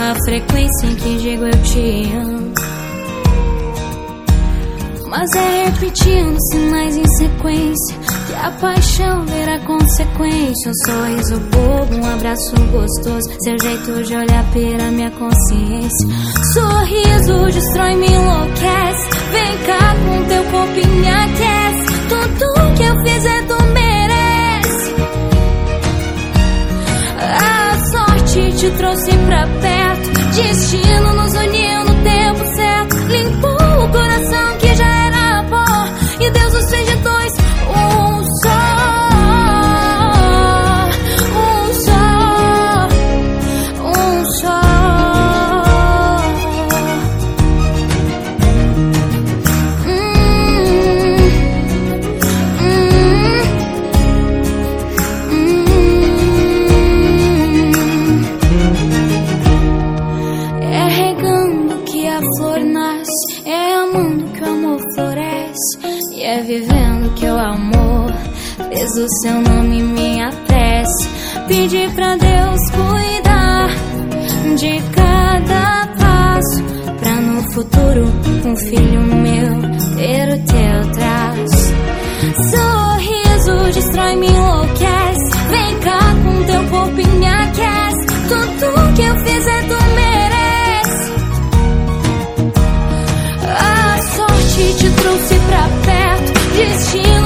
a frequência em que digo eu te amo. Mas é repetindo sinais em sequência que a paixão verá consequência. Um sorriso bobo, um abraço gostoso, seu jeito de olhar pela minha consciência. Sorriso destrói, me enlouquece. Vem cá com teu corpo e me aquece. Tudo que eu fizer tu merece. A sorte te trouxe pra perto, destino nos uniu no tempo certo. Limpou o coração que já era pó, e Deus nos fez de dois um só. Um só, um só. É regando que a flor nasce, é amando que o amor floresce, e é vivendo que o amor fez o seu nome minha prece. Pedi pra Deus cuidar de cada passo, pra no futuro um filho meu ter o teu traço. Sorriso destrói, me enlouquece. Vem cá com teu corpo e me aquece. Tudo que eu fizer tu merece. A sorte te trouxe pra perto, destino